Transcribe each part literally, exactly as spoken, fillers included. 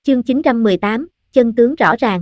chương chín trăm mười tám, chân tướng rõ ràng.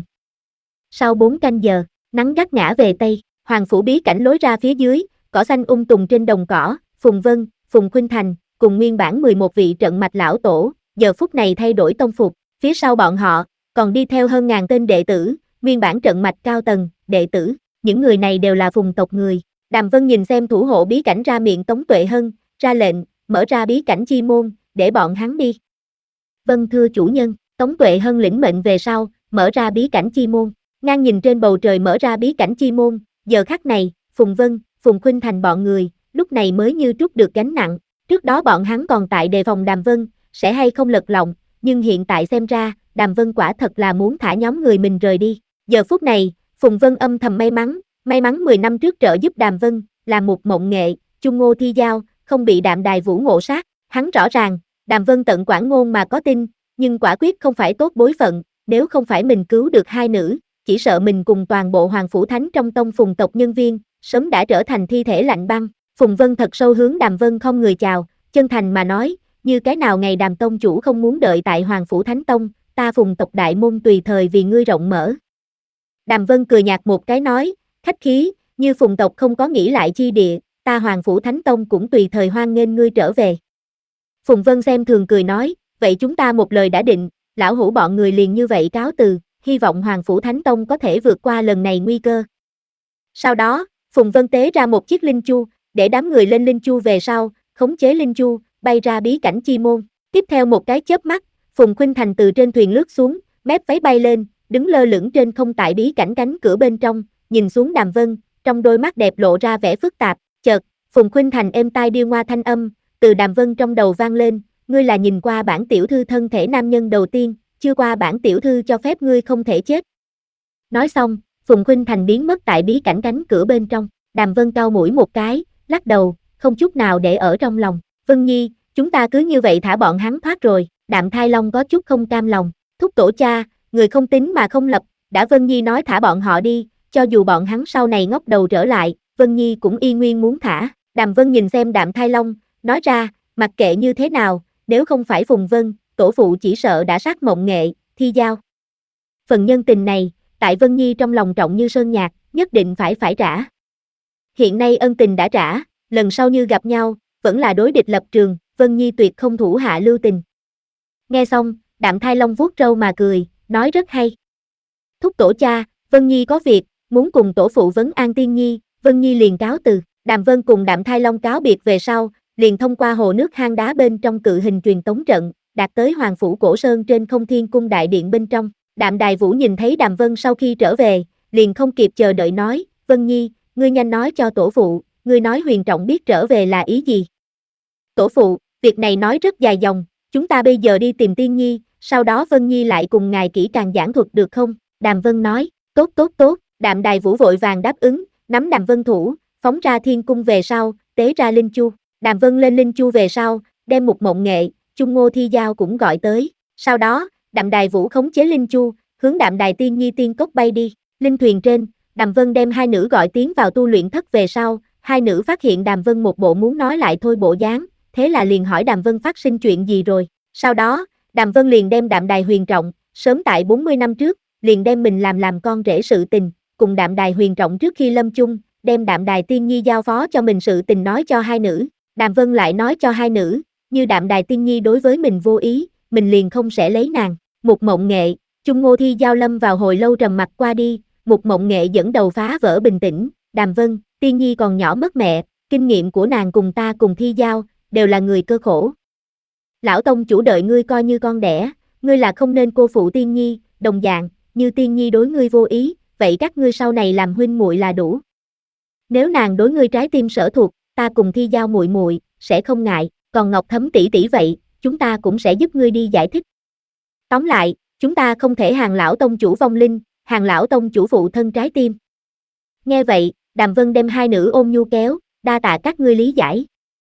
Sau bốn canh giờ, nắng gắt ngã về Tây, Hoàng phủ bí cảnh lối ra phía dưới, cỏ xanh um tùm trên đồng cỏ, Phùng Vân, Phùng Khuynh Thành, cùng nguyên bản mười một vị trận mạch lão tổ, giờ phút này thay đổi tông phục, phía sau bọn họ, còn đi theo hơn ngàn tên đệ tử, nguyên bản trận mạch cao tầng, đệ tử, những người này đều là Phùng tộc người. Đàm Vân nhìn xem thủ hộ bí cảnh ra miệng Tống Tuệ Hân, ra lệnh, mở ra bí cảnh chi môn, để bọn hắn đi. Vâng thưa chủ nhân, Tống Tuệ Hân lĩnh mệnh về sau, mở ra bí cảnh chi môn, ngang nhìn trên bầu trời mở ra bí cảnh chi môn, giờ khắc này, Phùng Vân, Phùng Khuynh Thành bọn người, lúc này mới như trút được gánh nặng, trước đó bọn hắn còn tại đề phòng Đàm Vân, sẽ hay không lật lọng, nhưng hiện tại xem ra, Đàm Vân quả thật là muốn thả nhóm người mình rời đi. Giờ phút này, Phùng Vân âm thầm may mắn, may mắn mười năm trước trợ giúp Đàm Vân, là một mộng nghệ, chung ngô thi giao, không bị Đạm Đài Vũ ngộ sát, hắn rõ ràng, Đàm Vân tận quản ngôn mà có tin, nhưng quả quyết không phải tốt bối phận, nếu không phải mình cứu được hai nữ, chỉ sợ mình cùng toàn bộ Hoàng phủ thánh trong tông Phùng tộc nhân viên, sớm đã trở thành thi thể lạnh băng. Phùng Vân thật sâu hướng Đàm Vân không người chào, chân thành mà nói, như cái nào ngày Đàm tông chủ không muốn đợi tại Hoàng phủ thánh tông, ta Phùng tộc đại môn tùy thời vì ngươi rộng mở. Đàm Vân cười nhạt một cái nói, khách khí, như Phùng tộc không có nghĩ lại chi địa, ta Hoàng phủ thánh tông cũng tùy thời hoan nghênh ngươi trở về. Phùng Vân xem thường cười nói, vậy chúng ta một lời đã định, lão hủ bọn người liền như vậy cáo từ, hy vọng Hoàng phủ thánh tông có thể vượt qua lần này nguy cơ. Sau đó, Phùng Vân tế ra một chiếc linh chu, để đám người lên linh chu về sau, khống chế linh chu, bay ra bí cảnh chi môn. Tiếp theo một cái chớp mắt, Phùng Khuynh Thành từ trên thuyền lướt xuống, mép váy bay lên, đứng lơ lửng trên không tại bí cảnh cánh cửa bên trong, nhìn xuống Đàm Vân, trong đôi mắt đẹp lộ ra vẻ phức tạp. Chợt, Phùng Khuynh Thành êm tai điêu ngoa thanh âm, từ Đàm Vân trong đầu vang lên, ngươi là nhìn qua bản tiểu thư thân thể nam nhân đầu tiên, chưa qua bản tiểu thư cho phép ngươi không thể chết. Nói xong, Phùng Khuynh Thành biến mất tại bí cảnh cánh cửa bên trong, Đàm Vân cau mũi một cái, lắc đầu, không chút nào để ở trong lòng. Vân Nhi, chúng ta cứ như vậy thả bọn hắn thoát rồi. Đạm Thai Long có chút không cam lòng, thúc tổ cha, người không tính mà không lập, đã Vân Nhi nói thả bọn họ đi, cho dù bọn hắn sau này ngóc đầu trở lại, Vân Nhi cũng y nguyên muốn thả. Đàm Vân nhìn xem Đạm Thai Long, nói ra, mặc kệ như thế nào, nếu không phải Phùng Vân, tổ phụ chỉ sợ đã sát mộng nghệ, thi giao. Phần nhân tình này, tại Vân Nhi trong lòng trọng như sơn nhạc, nhất định phải phải trả. Hiện nay ân tình đã trả, lần sau như gặp nhau, vẫn là đối địch lập trường, Vân Nhi tuyệt không thủ hạ lưu tình. Nghe xong, Đạm Thai Long vuốt râu mà cười, nói rất hay. Thúc tổ cha, Vân Nhi có việc, muốn cùng tổ phụ vấn an Tiên Nhi, Vân Nhi liền cáo từ. Đàm Vân cùng Đạm Thai Long cáo biệt về sau, liền thông qua hồ nước hang đá bên trong cự hình truyền tống trận, đạt tới Hoàng phủ Cổ Sơn trên Không Thiên cung đại điện bên trong. Đạm Đài Vũ nhìn thấy Đàm Vân sau khi trở về, liền không kịp chờ đợi nói, Vân Nhi, ngươi nhanh nói cho tổ phụ, ngươi nói Huyền Trọng biết trở về là ý gì? Tổ phụ, việc này nói rất dài dòng, chúng ta bây giờ đi tìm Tiên Nhi, sau đó Vân Nhi lại cùng ngài kỹ càng giảng thuật được không? Đàm Vân nói, tốt tốt tốt, Đạm Đài Vũ vội vàng đáp ứng, nắm Đàm Vân thủ, phóng ra thiên cung về sau, tế ra linh chu. Đàm Vân lên linh chu về sau, đem một mộng nghệ, chung ngô thi giao cũng gọi tới. Sau đó, Đạm Đài Vũ khống chế linh chu, hướng Đạm Đài Tiên Nhi tiên cốc bay đi. Linh thuyền trên, Đàm Vân đem hai nữ gọi tiến vào tu luyện thất về sau, hai nữ phát hiện Đàm Vân một bộ muốn nói lại thôi bộ dáng, thế là liền hỏi Đàm Vân phát sinh chuyện gì rồi. Sau đó, Đàm Vân liền đem Đạm Đài Huyền Trọng, sớm tại bốn mươi năm trước, liền đem mình làm làm con rể sự tình, cùng Đạm Đài Huyền Trọng trước khi lâm chung, đem Đạm Đài Tiên Nhi giao phó cho mình sự tình nói cho hai nữ. Đàm Vân lại nói cho hai nữ, như Đạm Đài Tiên Nhi đối với mình vô ý, mình liền không sẽ lấy nàng. Một mộng nghệ, chung ngô thi giao lâm vào hồi lâu trầm mặc qua đi, một mộng nghệ dẫn đầu phá vỡ bình tĩnh, Đàm Vân, Tiên Nhi còn nhỏ mất mẹ, kinh nghiệm của nàng cùng ta cùng thi giao, đều là người cơ khổ. Lão tông chủ đợi ngươi coi như con đẻ, ngươi là không nên cô phụ Tiên Nhi, đồng dạng, như Tiên Nhi đối ngươi vô ý, vậy các ngươi sau này làm huynh muội là đủ. Nếu nàng đối ngươi trái tim sở thuộc, ta cùng thi giao muội muội sẽ không ngại, còn Ngọc Thấm tỷ tỷ vậy, chúng ta cũng sẽ giúp ngươi đi giải thích. Tóm lại, chúng ta không thể hàng lão tông chủ vong linh, hàng lão tông chủ phụ thân trái tim. Nghe vậy, Đàm Vân đem hai nữ ôm nhu kéo, đa tạ các ngươi lý giải.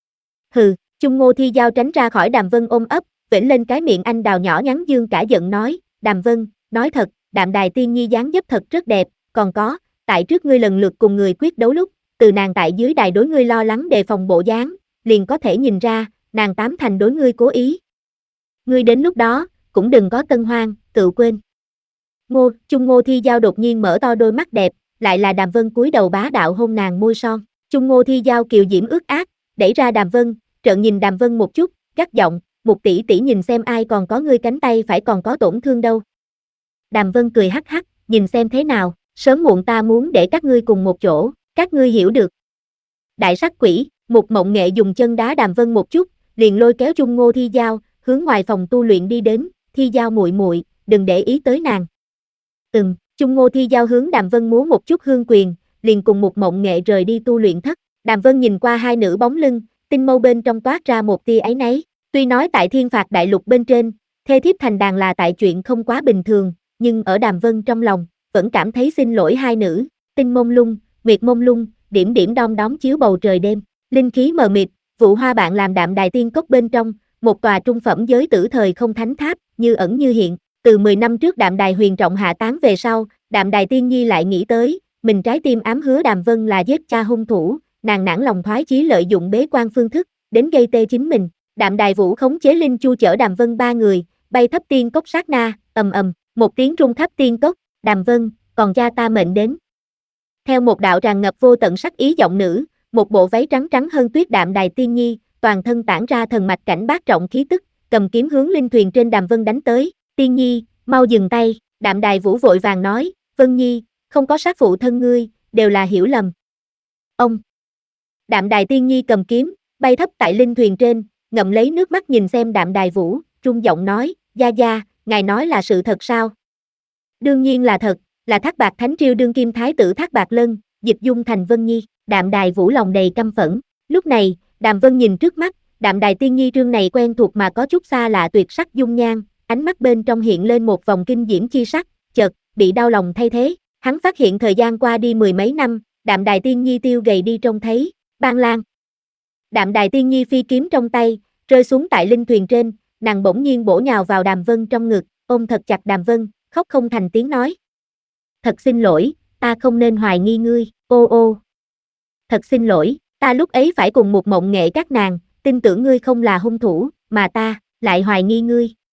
Hừ, chung ngô thi giao tránh ra khỏi Đàm Vân ôm ấp, vểnh lên cái miệng anh đào nhỏ nhắn dương cả giận nói, Đàm Vân, nói thật, Đạm Đài Tiên Nhi dáng dấp thật rất đẹp, còn có, tại trước ngươi lần lượt cùng người quyết đấu lúc, từ nàng tại dưới đài đối ngươi lo lắng đề phòng bộ dáng, liền có thể nhìn ra, nàng tám thành đối ngươi cố ý. Ngươi đến lúc đó, cũng đừng có tân hoang, tự quên. Ngô, Chung Ngô Thi Giao đột nhiên mở to đôi mắt đẹp, lại là Đàm Vân cúi đầu bá đạo hôn nàng môi son. Chung Ngô Thi Giao kiều diễm ướt át, đẩy ra Đàm Vân, trợn nhìn Đàm Vân một chút, gắt giọng, một tỷ tỷ nhìn xem ai còn có ngươi cánh tay phải còn có tổn thương đâu. Đàm Vân cười hắc hắc, nhìn xem thế nào, sớm muộn ta muốn để các ngươi cùng một chỗ, các ngươi hiểu được. Đại sắc quỷ, Mục Mộng Nghệ dùng chân đá Đàm Vân một chút, liền lôi kéo Chung Ngô Thi Giao, hướng ngoài phòng tu luyện đi đến, Thi Giao muội muội, đừng để ý tới nàng. Ừm, Chung Ngô Thi Giao hướng Đàm Vân múa một chút hương quyền, liền cùng Mục Mộng Nghệ rời đi tu luyện thất. Đàm Vân nhìn qua hai nữ bóng lưng, tinh mâu bên trong toát ra một tia áy náy. Tuy nói tại Thiên Phạt Đại Lục bên trên, thê thiếp thành đàn là tại chuyện không quá bình thường, nhưng ở Đàm Vân trong lòng, vẫn cảm thấy xin lỗi hai nữ. Tinh mông lung, nguyệt mông lung, điểm điểm đom đóm chiếu bầu trời đêm, linh khí mờ mịt, vụ hoa bạn làm Đạm Đài Tiên Cốc bên trong, một tòa trung phẩm giới tử thời không thánh tháp, như ẩn như hiện. Từ mười năm trước Đạm Đài Huyền Trọng hạ tán về sau, Đạm Đài Tiên Nhi lại nghĩ tới, mình trái tim ám hứa Đàm Vân là giết cha hung thủ, nàng nản lòng thoái chí lợi dụng bế quan phương thức, đến gây tê chính mình. Đạm Đài Vũ khống chế Linh Chu chở Đàm Vân ba người, bay thấp tiên cốc sát na, ầm ầm, một tiếng rung thấp tiên cốc, Đàm Vân, còn cha ta mệnh đến. Theo một đạo tràn ngập vô tận sắc ý giọng nữ, một bộ váy trắng trắng hơn tuyết Đạm Đài Tiên Nhi, toàn thân tản ra thần mạch cảnh bát trọng khí tức, cầm kiếm hướng linh thuyền trên Đàm Vân đánh tới. Tiên Nhi, mau dừng tay, Đạm Đài Vũ vội vàng nói, Vân Nhi, không có sát phụ thân ngươi, đều là hiểu lầm. Ông. Đạm Đài Tiên Nhi cầm kiếm, bay thấp tại linh thuyền trên, ngậm lấy nước mắt nhìn xem Đạm Đài Vũ, run giọng nói, gia gia, ngài nói là sự thật sao? Đương nhiên là thật, là Thác Bạt Thánh Triều đương kim thái tử Thác Bạt Lân, dịch dung thành Vân Nhi. Đạm Đài Vũ lòng đầy căm phẫn. Lúc này, Đàm Vân nhìn trước mắt, Đạm Đài Tiên Nhi trương này quen thuộc mà có chút xa lạ tuyệt sắc dung nhan, ánh mắt bên trong hiện lên một vòng kinh diễm chi sắc, chợt bị đau lòng thay thế. Hắn phát hiện thời gian qua đi mười mấy năm, Đạm Đài Tiên Nhi tiêu gầy đi trông thấy. Ban Lan. Đạm Đài Tiên Nhi phi kiếm trong tay, rơi xuống tại linh thuyền trên, nàng bỗng nhiên bổ nhào vào Đàm Vân trong ngực, ôm thật chặt Đàm Vân, khóc không thành tiếng nói. Thật xin lỗi, ta không nên hoài nghi ngươi, ô ô. Thật xin lỗi, ta lúc ấy phải cùng một Mộng Nghệ các nàng, tin tưởng ngươi không là hung thủ, mà ta, lại hoài nghi ngươi.